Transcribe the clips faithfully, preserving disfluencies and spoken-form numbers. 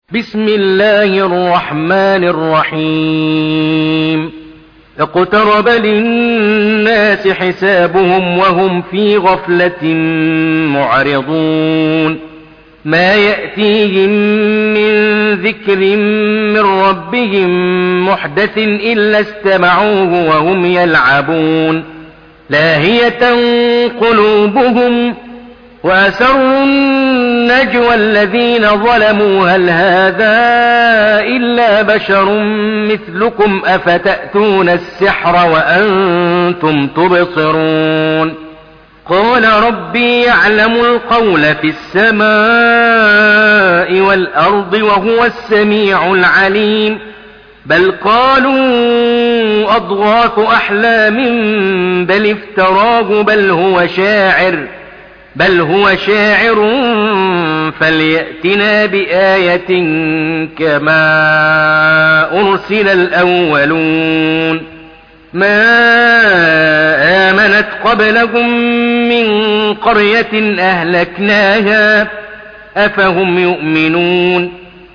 بسم الله الرحمن الرحيم اقترب للناس حسابهم وهم في غفلة معرضون ما يأتيهم من ذكر من ربهم محدث إلا استمعوه وهم يلعبون لاهية قلوبهم وأسروا النجوى الذين ظلموا هل هذا إلا بشر مثلكم أفتأتون السحر وأنتم تبصرون قال ربي يعلم القول في السماء والأرض وهو السميع العليم بل قالوا أضغاث أحلام بل افتراه بل هو شاعر بل هو شاعر فليأتنا بآية كما أرسل الأولون ما آمنت قبلهم من قرية أهلكناها أفهم يؤمنون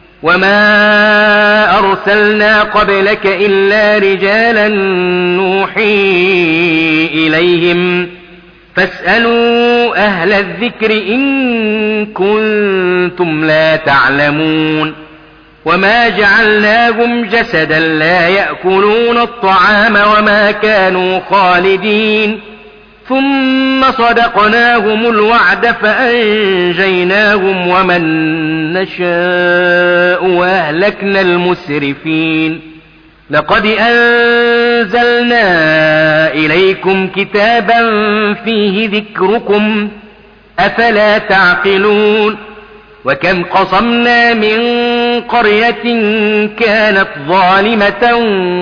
وما أرسلنا قبلك إلا رجالا نوحي إليهم فاسألوا أهل الذكر إن كنتم لا تعلمون وما جعلناهم جسدا لا يأكلون الطعام وما كانوا خالدين ثم صدقناهم الوعد فأنجيناهم ومن نشاء وأهلكنا المسرفين لقد أنزلنا إليكم كتابا فيه ذكركم أفلا تعقلون وكم قصمنا من قرية كانت ظالمة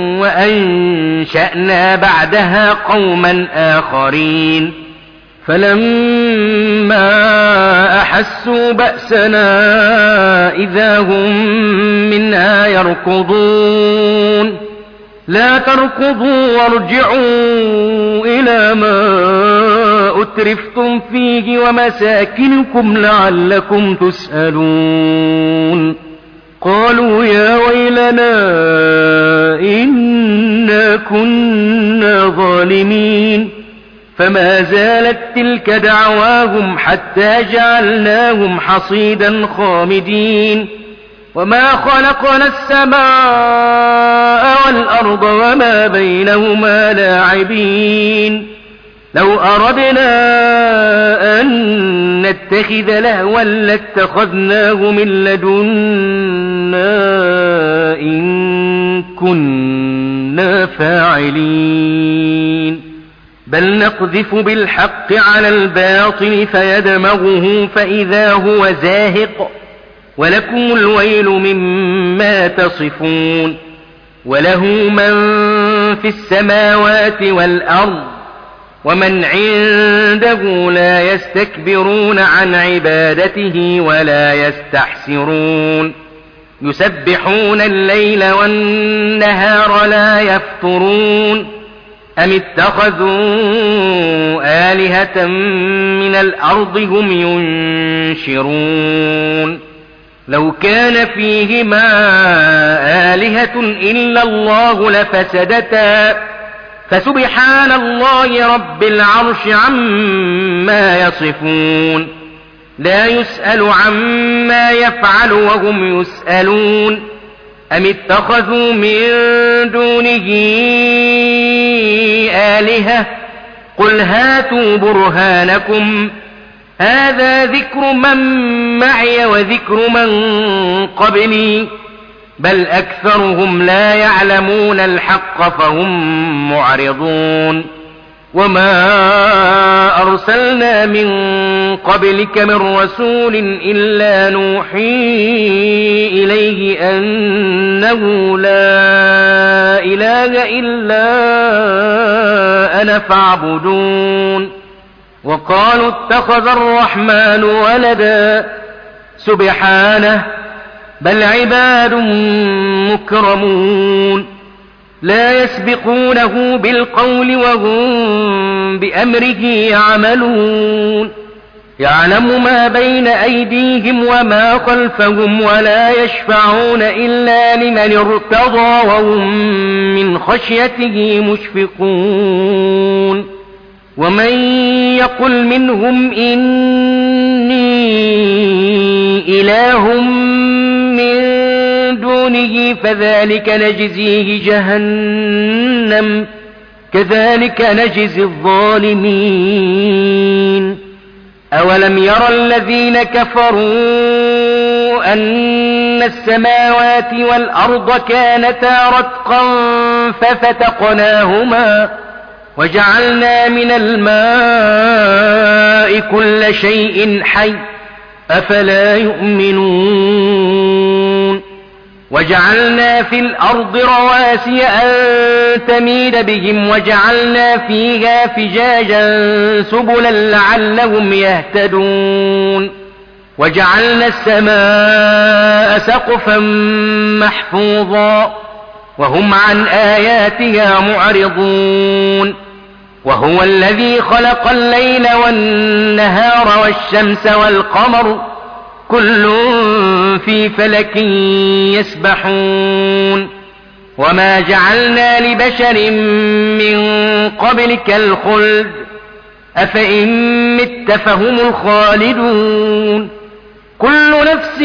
وأنشأنا بعدها قوما آخرين فلما أحسوا بأسنا إذا هم منها يركضون لا تركضوا وارجعوا إلى ما أترفتم فيه ومساكنكم لعلكم تسألون قالوا يا ويلنا إنا كنا ظالمين فما زالت تلك دعواهم حتى جعلناهم حصيدا خامدين وما خلقنا السماء والأرض وما بينهما لاعبين لو أردنا أن نتخذ لهوا لاتخذناه من لدنا إن كنا فاعلين بل نقذف بالحق على الباطل فيدمغه فإذا هو زاهق ولكم الويل مما تصفون وله من في السماوات والأرض ومن عنده لا يستكبرون عن عبادته ولا يستحسرون يسبحون الليل والنهار لا يفترون أم اتخذوا آلهة من الأرض هم ينشرون لو كان فيهما آلهة إلا الله لفسدتا فسبحان الله رب العرش عما يصفون لا يسأل عما يفعل وهم يسألون أم اتخذوا من دونه آلهة قل هاتوا برهانكم هذا ذكر من معي وذكر من قبلي بل أكثرهم لا يعلمون الحق فهم معرضون وما أرسلنا من قبلك من رسول إلا نوحي إليه أنه لا إله إلا أنا فاعبدون وقالوا اتخذ الرحمن ولدا سبحانه بل عباد مكرمون لا يسبقونه بالقول وهم بأمره يعملون يعلم ما بين أيديهم وما خلفهم ولا يشفعون إلا لمن ارتضى وهم من خشيته مشفقون ومن يقل منهم إني إله من دونه فذلك نجزيه جهنم كذلك نجزي الظالمين أولم ير الذين كفروا أن السماوات والأرض كانتا رتقا ففتقناهما وجعلنا من الماء كل شيء حي أفلا يؤمنون وجعلنا في الأرض رواسي أن تميد بهم وجعلنا فيها فجاجا سبلا لعلهم يهتدون وجعلنا السماء سقفا محفوظا وهم عن آياتها معرضون وهو الذي خلق الليل والنهار والشمس والقمر كل في فلك يسبحون وما جعلنا لبشر من قبلك الخلد أفإن مت فهم الخالدون كل نفس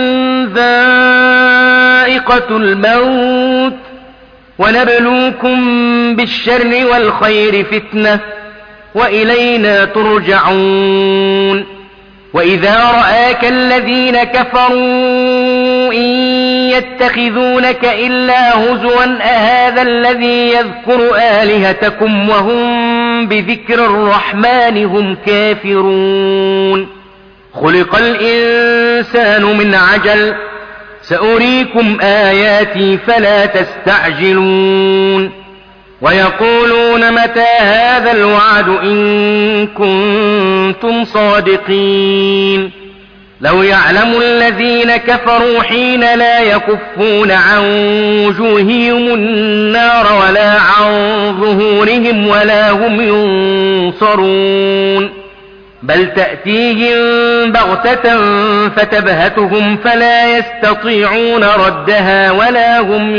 ذائقة الموت ونبلوكم بالشر والخير فتنة وإلينا ترجعون وإذا رآك الذين كفروا إن يتخذونك إلا هزوا أهذا الذي يذكر آلهتكم وهم بذكر الرحمن هم كافرون خلق الإنسان من عجل سأريكم آياتي فلا تستعجلون ويقولون متى هذا الوعد إن كنتم صادقين لو يعلم الذين كفروا حين لا يكفون عن وجوههم النار ولا عن ظهورهم ولا هم ينصرون بل تأتيهم بغتة فتبهتهم فلا يستطيعون ردها ولا هم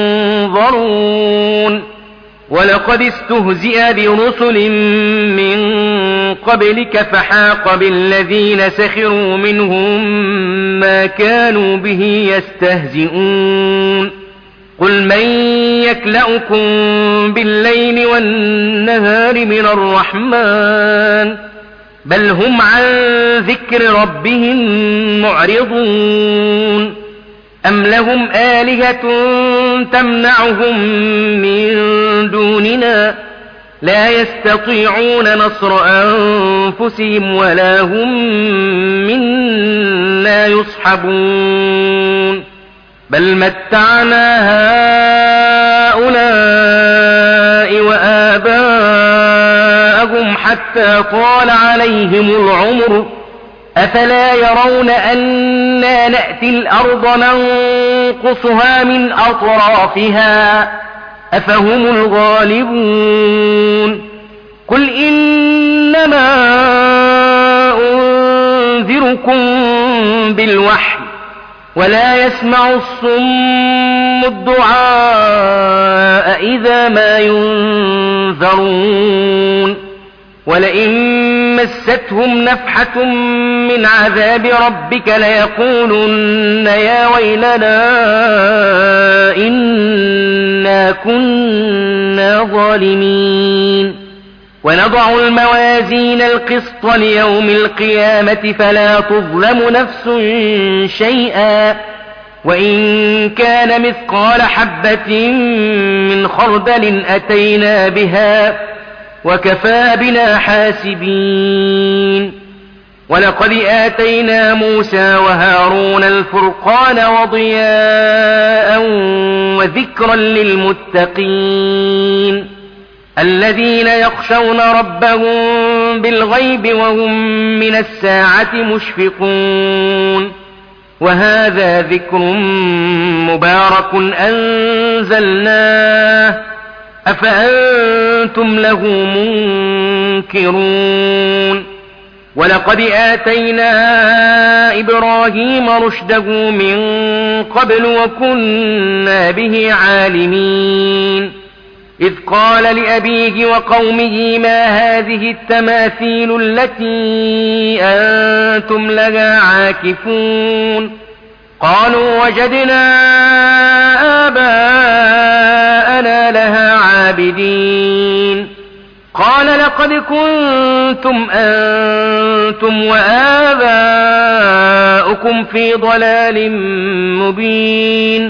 ينظرون ولقد استهزئ برسل من قبلك فحاق بالذين سخروا منهم ما كانوا به يستهزئون قل من يكلؤكم بالليل والنهار من الرحمن بل هم عن ذكر ربهم معرضون أم لهم آلهة تمنعهم من دوننا لا يستطيعون نصر أنفسهم ولا هم منا يصحبون بل متعنا هؤلاء وآباءهم حتى طال عليهم العمر أفلا يرون أنا نأتي الأرض ننقصها من أطرافها أفهم الغالبون قل إنما أنذركم بالوحي ولا يسمع الصم الدعاء إذا ما ينذرون ولئن مستهم نفحة من عذاب ربك ليقولن يا ويلنا إنا كنا ظالمين ونضع الموازين القسط ليوم القيامة فلا تظلم نفس شيئا وإن كان مثقال حبة من خردل أتينا بها وكفى بنا حاسبين ولقد آتينا موسى وهارون الفرقان وضياء وذكرا للمتقين الذين يخشون ربهم بالغيب وهم من الساعة مشفقون وهذا ذكر مبارك أنزلناه أفأنتم له منكرون ولقد آتينا إبراهيم رشده من قبل وكنا به عالمين إذ قال لأبيه وقومه ما هذه التماثيل التي أنتم لها عاكفون قالوا وجدنا آباءنا لها عابدين قال لقد كنتم أنتم وآباؤكم في ضلال مبين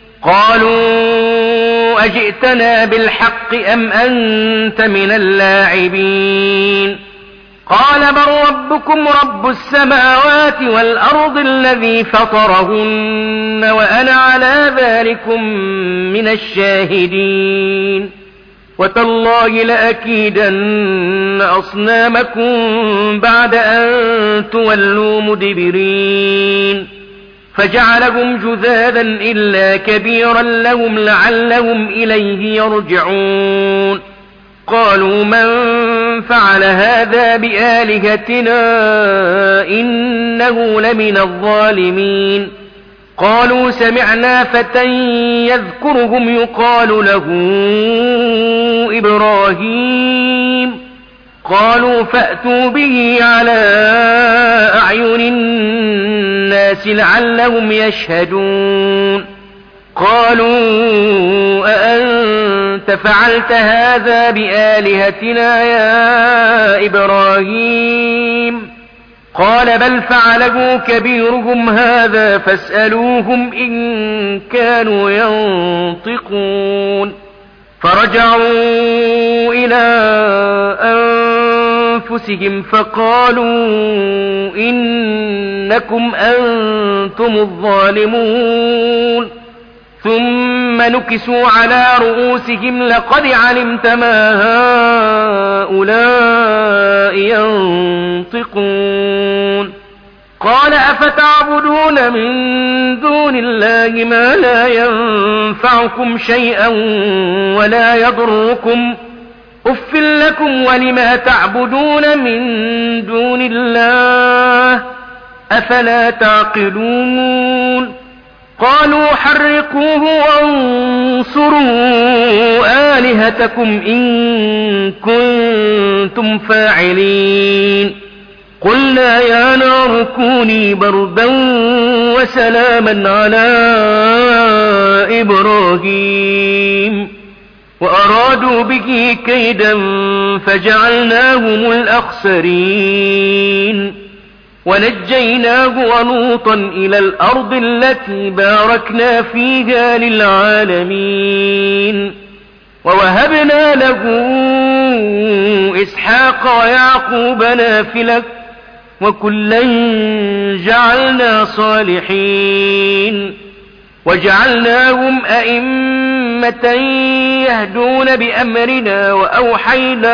قالوا أجئتنا بالحق أم أنت من اللاعبين قال بل ربكم رب السماوات والأرض الذي فطرهن وأنا على ذلكم من الشاهدين وتالله لأكيدن أصنامكم بعد أن تولوا مدبرين فجعلهم جذاذا إلا كبيرا لهم لعلهم إليه يرجعون قالوا من فعل هذا بآلهتنا إنه لمن الظالمين قالوا سمعنا فتى يذكرهم يقال له إبراهيم قالوا فأتوا به على أعين الناس لعلهم يشهدون قالوا أأنت فعلت هذا بآلهتنا يا إبراهيم قال بل فعله كبيرهم هذا فاسألوهم إن كانوا ينطقون فرجعوا إلى أنفسهم فقالوا إنكم أنتم الظالمون ثم نكسوا على رؤوسهم لقد علمت ما هؤلاء ينطقون قال أفتعبدون من دون الله ما لا ينفعكم شيئا ولا يضركم أف لكم ولما تعبدون من دون الله أفلا تعقلون قالوا حرقوه وانصروا آلهتكم إن كنتم فاعلين قلنا يا نار كوني بردا وسلاما على إبراهيم وأرادوا به كيدا فجعلناهم الأخسرين ونجيناه ولوطا إلى الأرض التي باركنا فيها للعالمين ووهبنا له إسحاق ويعقوب نافلة وكلا جعلنا صالحين وجعلناهم أئمة يهدون بأمرنا وأوحينا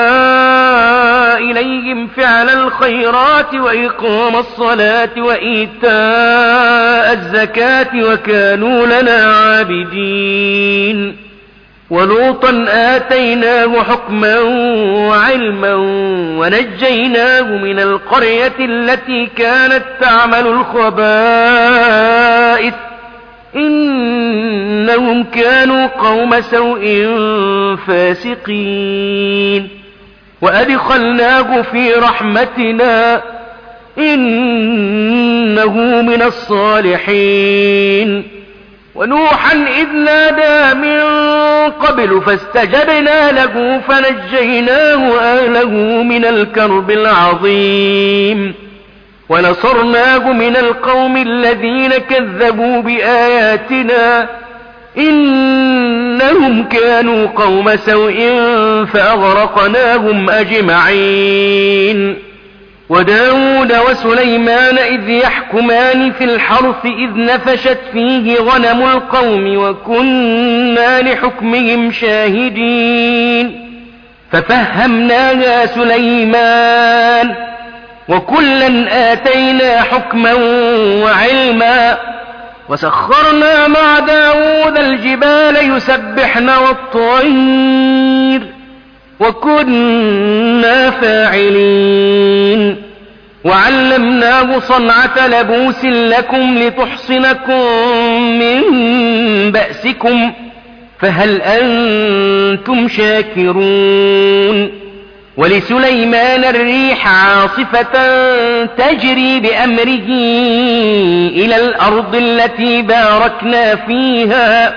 إليهم فعل الخيرات وإقام الصلاة وإيتاء الزكاة وكانوا لنا عابدين ولوطا آتيناه حكما وعلما ونجيناه من القرية التي كانت تعمل الخبائث إنهم كانوا قوم سوء فاسقين وأدخلناه في رحمتنا إنه من الصالحين ونوحا إذ نادى من قبل فاستجبنا له فنجيناه وأهله من الكرب العظيم ونصرناه من القوم الذين كذبوا بآياتنا إنهم كانوا قوم سوء فأغرقناهم أجمعين وداود وسليمان إذ يحكمان في الحرث إذ نفشت فيه غنم القوم وكنا لحكمهم شاهدين ففهمناها سليمان وكلا آتينا حكما وعلما وسخرنا مع داود الجبال يسبحن والطير وكنا فاعلين وعلمناه صنعة لبوس لكم لتحصنكم من بأسكم فهل أنتم شاكرون ولسليمان الريح عاصفة تجري بأمره إلى الأرض التي باركنا فيها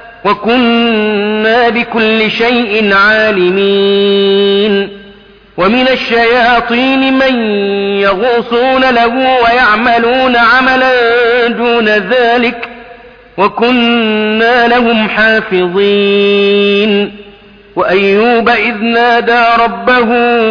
وكنا بكل شيء عالمين ومن الشياطين من يغوصون له ويعملون عملا دون ذلك وكنا لهم حافظين وأيوب إذ نادى ربه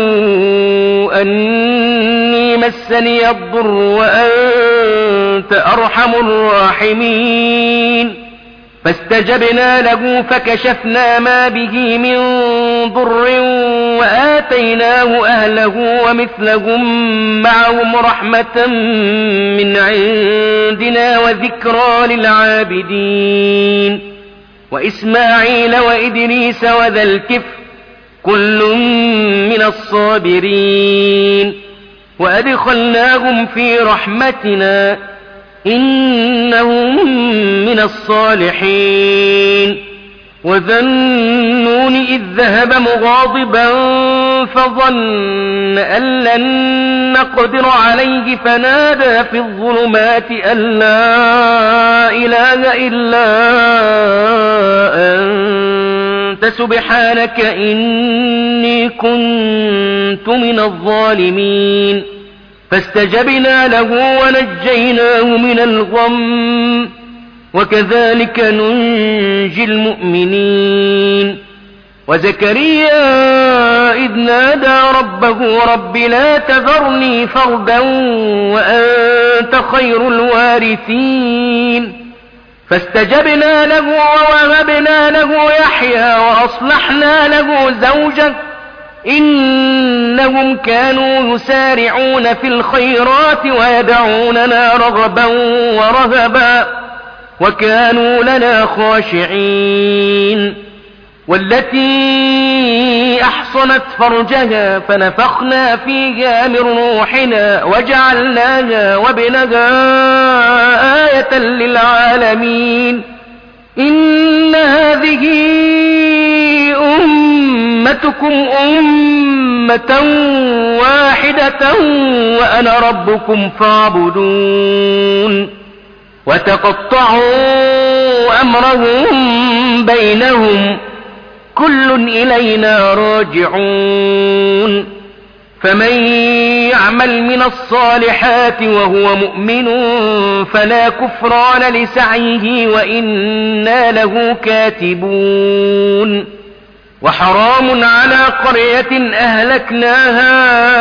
أني مسني الضر وأنت أرحم الراحمين فاستجبنا له فكشفنا ما به من ضر وآتيناه أهله ومثلهم معهم رحمة من عندنا وذكرى للعابدين وإسماعيل وإدريس وذا الكفل كل من الصابرين وأدخلناهم في رحمتنا إنهم من الصالحين وذا النون إذ ذهب مغاضبا فظن أن لن نقدر عليه فنادى في الظلمات أن لا إله إلا أنت سبحانك إني كنت من الظالمين فاستجبنا له ونجيناه من الغم وكذلك ننجي المؤمنين وزكريا إذ نادى ربه رب لا تذرني فردا وأنت خير الوارثين فاستجبنا له ووهبنا له يحيى وأصلحنا له زوجه إنهم كانوا يسارعون في الخيرات ويدعوننا رغبا ورهبا وكانوا لنا خاشعين والتي أحصنت فرجها فنفخنا فيها من روحنا وجعلناها وابنها آية للعالمين إن هذه أمتكم أمة واحدة وأنا ربكم فاعبدون وتقطعوا أمرهم بينهم كل إلينا راجعون فمن يعمل من الصالحات وهو مؤمن فلا كفران لسعيه وإنا له كاتبون وحرام على قرية أهلكناها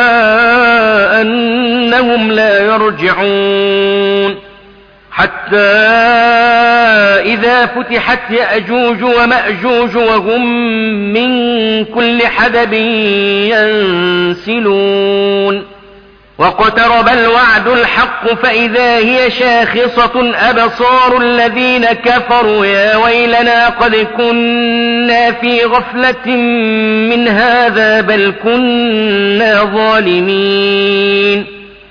أنهم لا يرجعون حتى إذا فتحت يأجوج ومأجوج وهم من كل حدب ينسلون واقترب الوعد الحق فإذا هي شاخصة أبصار الذين كفروا يا ويلنا قد كنا في غفلة من هذا بل كنا ظالمين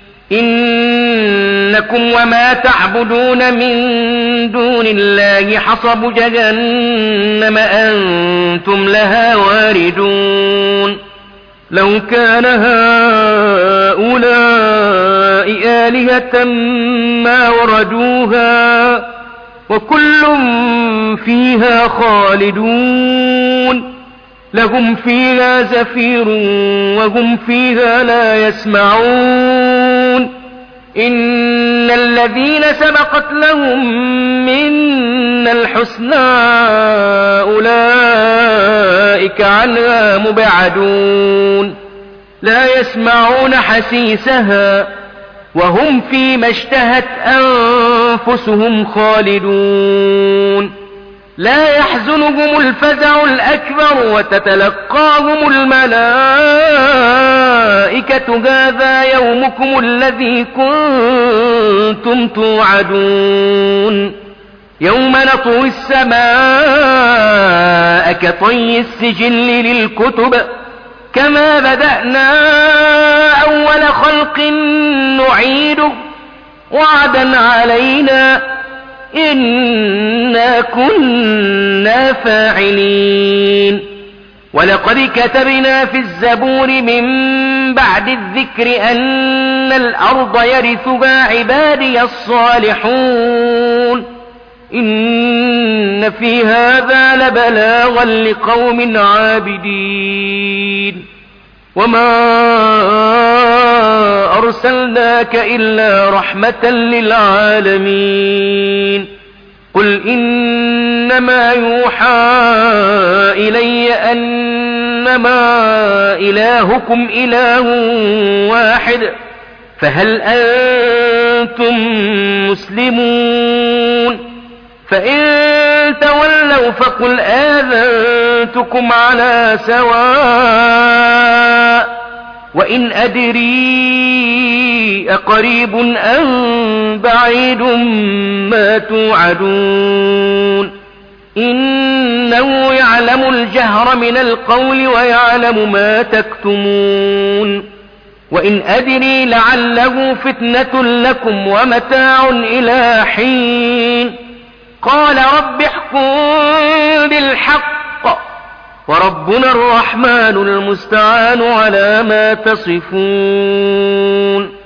إنكم وما تعبدون من دون الله حصب جهنم أنتم لها واردون لو كان هؤلاء آلهة ما وردوها وكل فيها خالدون لهم فيها زفير وهم فيها لا يسمعون إن الذين سبقت لهم منا الحسنى أولئك عنها مبعدون لا يسمعون حسيسها وهم فيما اشتهت أنفسهم خالدون لا يحزنهم الفزع الأكبر وتتلقاهم الملائكة هذا يومكم الذي كنتم توعدون يوم نطوي السماء كطي السجل للكتب كما بدأنا أول خلق نعيده وعدا علينا إنا كنا فاعلين ولقد كتبنا في الزبور من بعد الذكر أن الأرض يرثها عبادي الصالحون إن في هذا لبلاغا لقوم عابدين وما أرسلناك إلا رحمة للعالمين قل إنما يوحى إلي أنما إلهكم إله واحد فهل أنتم مسلمون فإن تولوا فقل آذنتكم على سواء وإن أدري أقريب أم بعيد ما توعدون إنه يعلم الجهر من القول ويعلم ما تكتمون وإن أدري لعله فتنة لكم ومتاع إلى حين قال رب احكم بالحق وربنا الرحمن المستعان على ما تصفون